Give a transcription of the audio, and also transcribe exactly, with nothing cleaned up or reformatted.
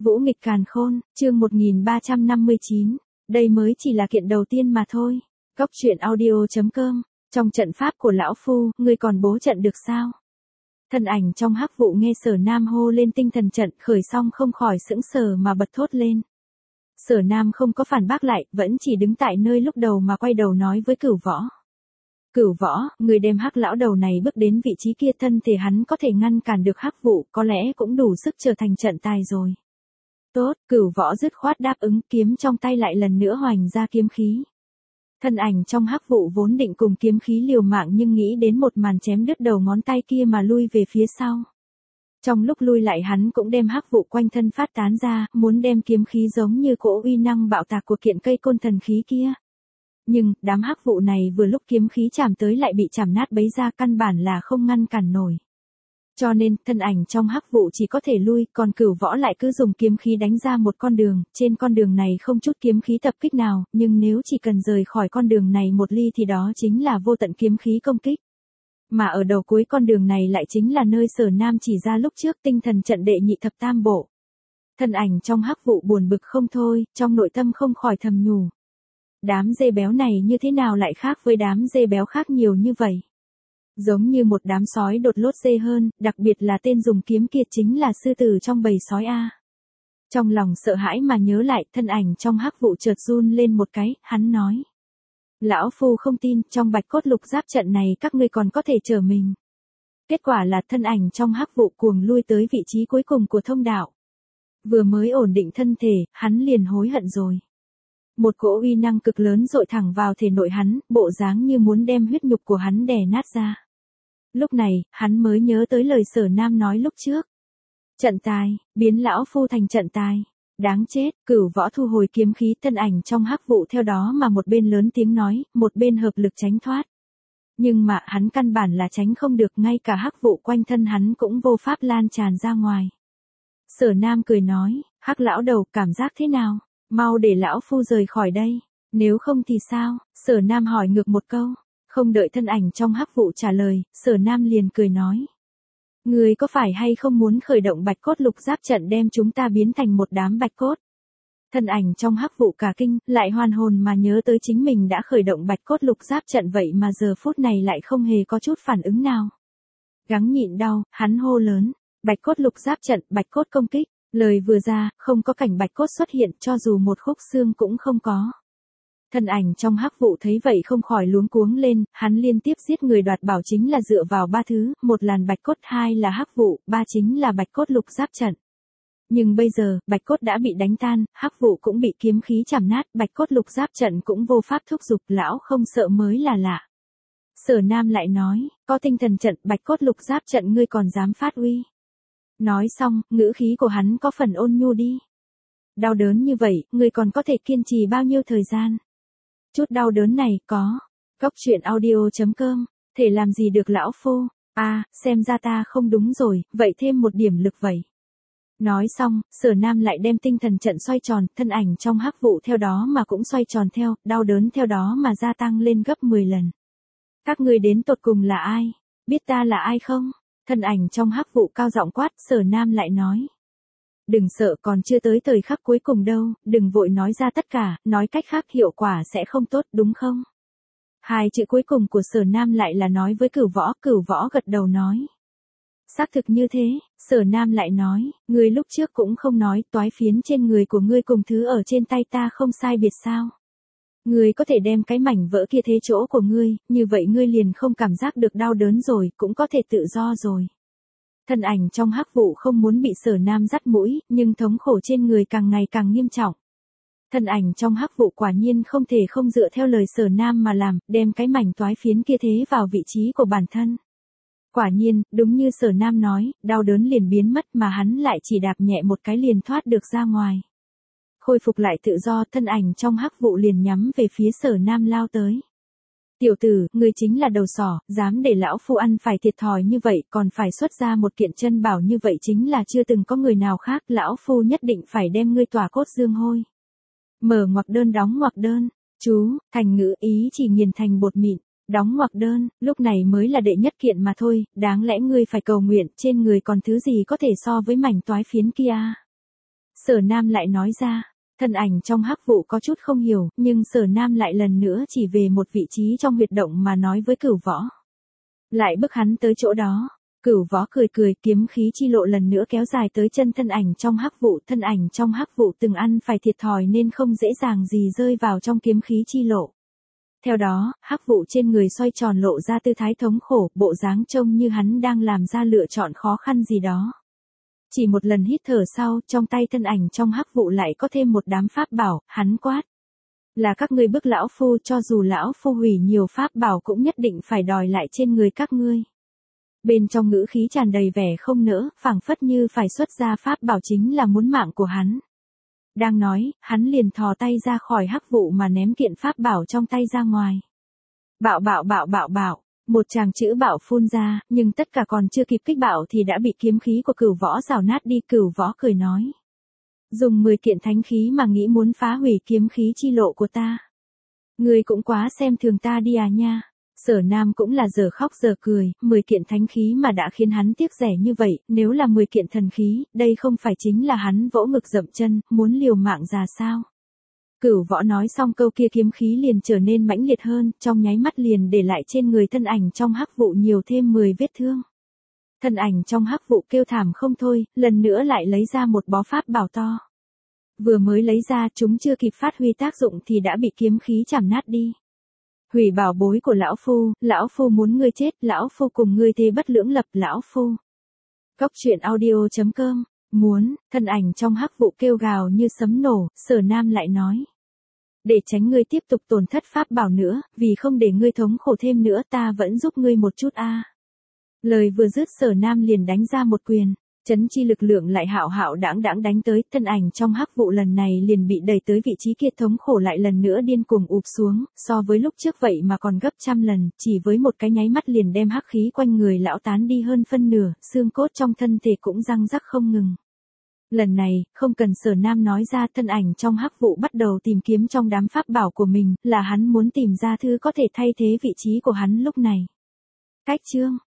Vũ nghịch càn khôn, chương một nghìn ba trăm năm mươi chín. Đây mới chỉ là kiện đầu tiên mà thôi. Cốc truyện audio chấm com. Trong trận pháp của lão phu, ngươi còn bố trận được sao? Thân ảnh trong hắc vụ nghe Sở Nam hô lên tinh thần trận, khởi xong không khỏi sững sờ mà bật thốt lên. Sở Nam không có phản bác lại, vẫn chỉ đứng tại nơi lúc đầu mà quay đầu nói với Cửu Võ. Cửu Võ, người đem hắc lão đầu này bước đến vị trí kia, thân thể hắn có thể ngăn cản được hắc vụ, có lẽ cũng đủ sức trở thành trận tài rồi. Tốt, Cửu Võ dứt khoát đáp ứng, kiếm trong tay lại lần nữa hoành ra kiếm khí. Thân ảnh trong hắc vụ vốn định cùng kiếm khí liều mạng nhưng nghĩ đến một màn chém đứt đầu ngón tay kia mà lui về phía sau. Trong lúc lui lại hắn cũng đem hắc vụ quanh thân phát tán ra, muốn đem kiếm khí giống như cỗ uy năng bạo tạc của kiện cây côn thần khí kia. Nhưng, đám hắc vụ này vừa lúc kiếm khí chạm tới lại bị chạm nát bấy ra, căn bản là không ngăn cản nổi. Cho nên, thân ảnh trong hắc vụ chỉ có thể lui, còn Cửu Võ lại cứ dùng kiếm khí đánh ra một con đường, trên con đường này không chút kiếm khí tập kích nào, nhưng nếu chỉ cần rời khỏi con đường này một ly thì đó chính là vô tận kiếm khí công kích. Mà ở đầu cuối con đường này lại chính là nơi Sở Nam chỉ ra lúc trước, tinh thần trận đệ nhị thập tam bộ. Thân ảnh trong hắc vụ buồn bực không thôi, trong nội tâm không khỏi thầm nhủ. Đám dê béo này như thế nào lại khác với đám dê béo khác nhiều như vậy? Giống như một đám sói đột lốt dê hơn, đặc biệt là tên dùng kiếm kia chính là sư tử trong bầy sói A. Trong lòng sợ hãi mà nhớ lại, thân ảnh trong hắc vụ chợt run lên một cái, hắn nói. Lão phu không tin, trong bạch cốt lục giáp trận này các ngươi còn có thể trở mình. Kết quả là thân ảnh trong hắc vụ cuồng lui tới vị trí cuối cùng của thông đạo. Vừa mới ổn định thân thể, hắn liền hối hận rồi. Một cỗ uy năng cực lớn dội thẳng vào thể nội hắn, bộ dáng như muốn đem huyết nhục của hắn đè nát ra. Lúc này, hắn mới nhớ tới lời Sở Nam nói lúc trước. Trận tài, biến lão phu thành trận tài. Đáng chết, Cửu Võ thu hồi kiếm khí, thân ảnh trong hắc vụ theo đó mà một bên lớn tiếng nói, một bên hợp lực tránh thoát. Nhưng mà hắn căn bản là tránh không được, ngay cả hắc vụ quanh thân hắn cũng vô pháp lan tràn ra ngoài. Sở Nam cười nói, hắc lão đầu cảm giác thế nào? Mau để lão phu rời khỏi đây. Nếu không thì sao? Sở Nam hỏi ngược một câu. Không đợi thân ảnh trong hắc vụ trả lời, Sở Nam liền cười nói. Ngươi có phải hay không muốn khởi động bạch cốt lục giáp trận đem chúng ta biến thành một đám bạch cốt? Thân ảnh trong hắc vụ cả kinh, lại hoàn hồn mà nhớ tới chính mình đã khởi động bạch cốt lục giáp trận vậy mà giờ phút này lại không hề có chút phản ứng nào. Gắng nhịn đau, hắn hô lớn. Bạch cốt lục giáp trận, bạch cốt công kích. Lời vừa ra, không có cảnh bạch cốt xuất hiện, cho dù một khúc xương cũng không có. Thân ảnh trong hắc vụ thấy vậy không khỏi luống cuống lên, hắn liên tiếp giết người đoạt bảo chính là dựa vào ba thứ, một là bạch cốt, hai là hắc vụ, ba chính là bạch cốt lục giáp trận. Nhưng bây giờ, bạch cốt đã bị đánh tan, hắc vụ cũng bị kiếm khí chảm nát, bạch cốt lục giáp trận cũng vô pháp thúc giục, lão không sợ mới là lạ. Sở Nam lại nói, có tinh thần trận, bạch cốt lục giáp trận ngươi còn dám phát uy. Nói xong, ngữ khí của hắn có phần ôn nhu đi. Đau đớn như vậy, ngươi còn có thể kiên trì bao nhiêu thời gian? Chút đau đớn này, có. Cốc truyện audio chấm com, thể làm gì được lão phu? À, xem ra ta không đúng rồi, vậy thêm một điểm lực vậy. Nói xong, Sở Nam lại đem tinh thần trận xoay tròn, thân ảnh trong hắc vụ theo đó mà cũng xoay tròn theo, đau đớn theo đó mà gia tăng lên gấp mười lần. Các ngươi đến tột cùng là ai? Biết ta là ai không? Thân ảnh trong hắc vụ cao giọng quát, Sở Nam lại nói. Đừng sợ, còn chưa tới thời khắc cuối cùng đâu, đừng vội nói ra tất cả, nói cách khác hiệu quả sẽ không tốt, đúng không? Hai chữ cuối cùng của Sở Nam lại là nói với Cửu Võ, Cửu Võ gật đầu nói. Xác thực như thế, Sở Nam lại nói, ngươi lúc trước cũng không nói, toái phiến trên người của ngươi cùng thứ ở trên tay ta không sai biệt sao? Ngươi có thể đem cái mảnh vỡ kia thế chỗ của ngươi, như vậy ngươi liền không cảm giác được đau đớn rồi, cũng có thể tự do rồi. Thân ảnh trong hắc vụ không muốn bị Sở Nam dắt mũi, nhưng thống khổ trên người càng ngày càng nghiêm trọng. Thân ảnh trong hắc vụ quả nhiên không thể không dựa theo lời Sở Nam mà làm, đem cái mảnh toái phiến kia thế vào vị trí của bản thân. Quả nhiên, đúng như Sở Nam nói, đau đớn liền biến mất mà hắn lại chỉ đạp nhẹ một cái liền thoát được ra ngoài. Khôi phục lại tự do, thân ảnh trong hắc vụ liền nhắm về phía Sở Nam lao tới. Tiểu tử, ngươi chính là đầu sỏ, dám để lão phu ăn phải thiệt thòi như vậy, còn phải xuất ra một kiện chân bảo như vậy chính là chưa từng có người nào khác, lão phu nhất định phải đem ngươi tỏa cốt dương hôi. Mở ngoặc đơn đóng ngoặc đơn, chú, thành ngữ ý chỉ nghiền thành bột mịn, đóng ngoặc đơn, lúc này mới là đệ nhất kiện mà thôi, đáng lẽ ngươi phải cầu nguyện, trên người còn thứ gì có thể so với mảnh toái phiến kia. Sở Nam lại nói ra. Thân ảnh trong hắc vụ có chút không hiểu, nhưng Sở Nam lại lần nữa chỉ về một vị trí trong huyệt động mà nói với Cửu Võ. Lại bức hắn tới chỗ đó. Cửu Võ cười cười, kiếm khí chi lộ lần nữa kéo dài tới chân thân ảnh trong hắc vụ. Thân ảnh trong hắc vụ từng ăn phải thiệt thòi nên không dễ dàng gì rơi vào trong kiếm khí chi lộ. Theo đó, hắc vụ trên người xoay tròn lộ ra tư thái thống khổ, bộ dáng trông như hắn đang làm ra lựa chọn khó khăn gì đó. Chỉ một lần hít thở sau, trong tay thân ảnh trong hắc vụ lại có thêm một đám pháp bảo, hắn quát. Là các ngươi bức lão phu, cho dù lão phu hủy nhiều pháp bảo cũng nhất định phải đòi lại trên người các ngươi. Bên trong ngữ khí tràn đầy vẻ không nỡ, phảng phất như phải xuất ra pháp bảo chính là muốn mạng của hắn. Đang nói, hắn liền thò tay ra khỏi hắc vụ mà ném kiện pháp bảo trong tay ra ngoài. Bạo bạo bạo bạo bạo, một tràng chữ bạo phun ra, nhưng tất cả còn chưa kịp kích bạo thì đã bị kiếm khí của Cửu Võ rào nát đi. Cửu Võ cười nói. Dùng mười kiện thánh khí mà nghĩ muốn phá hủy kiếm khí chi lộ của ta. Ngươi cũng quá xem thường ta đi à nha. Sở Nam cũng là giờ khóc giờ cười, mười kiện thánh khí mà đã khiến hắn tiếc rẻ như vậy, nếu là mười kiện thần khí, đây không phải chính là hắn vỗ ngực dậm chân, muốn liều mạng ra sao. Cửu Võ nói xong câu kia kiếm khí liền trở nên mãnh liệt hơn, trong nháy mắt liền để lại trên người thân ảnh trong hắc vụ nhiều thêm mười vết thương. Thân ảnh trong hắc vụ kêu thảm không thôi, lần nữa lại lấy ra một bó pháp bảo to. Vừa mới lấy ra chúng chưa kịp phát huy tác dụng thì đã bị kiếm khí chảm nát đi. Hủy bảo bối của lão phu, lão phu muốn ngươi chết, lão phu cùng ngươi thế bất lưỡng lập, lão phu. Cốc truyện audio chấm com, muốn, thân ảnh trong hắc vụ kêu gào như sấm nổ, Sở Nam lại nói. Để tránh ngươi tiếp tục tổn thất pháp bảo nữa, vì không để ngươi thống khổ thêm nữa ta vẫn giúp ngươi một chút a. Lời vừa dứt Sở Nam liền đánh ra một quyền. Chấn chi lực lượng lại hạo hạo đãng đãng đánh tới, thân ảnh trong hắc vụ lần này liền bị đẩy tới vị trí kia, thống khổ lại lần nữa điên cuồng ụp xuống, so với lúc trước vậy mà còn gấp trăm lần, chỉ với một cái nháy mắt liền đem hắc khí quanh người lão tán đi hơn phân nửa, xương cốt trong thân thể cũng răng rắc không ngừng. Lần này, không cần Sở Nam nói ra, thân ảnh trong hắc vụ bắt đầu tìm kiếm trong đám pháp bảo của mình, là hắn muốn tìm ra thứ có thể thay thế vị trí của hắn lúc này. Cách chương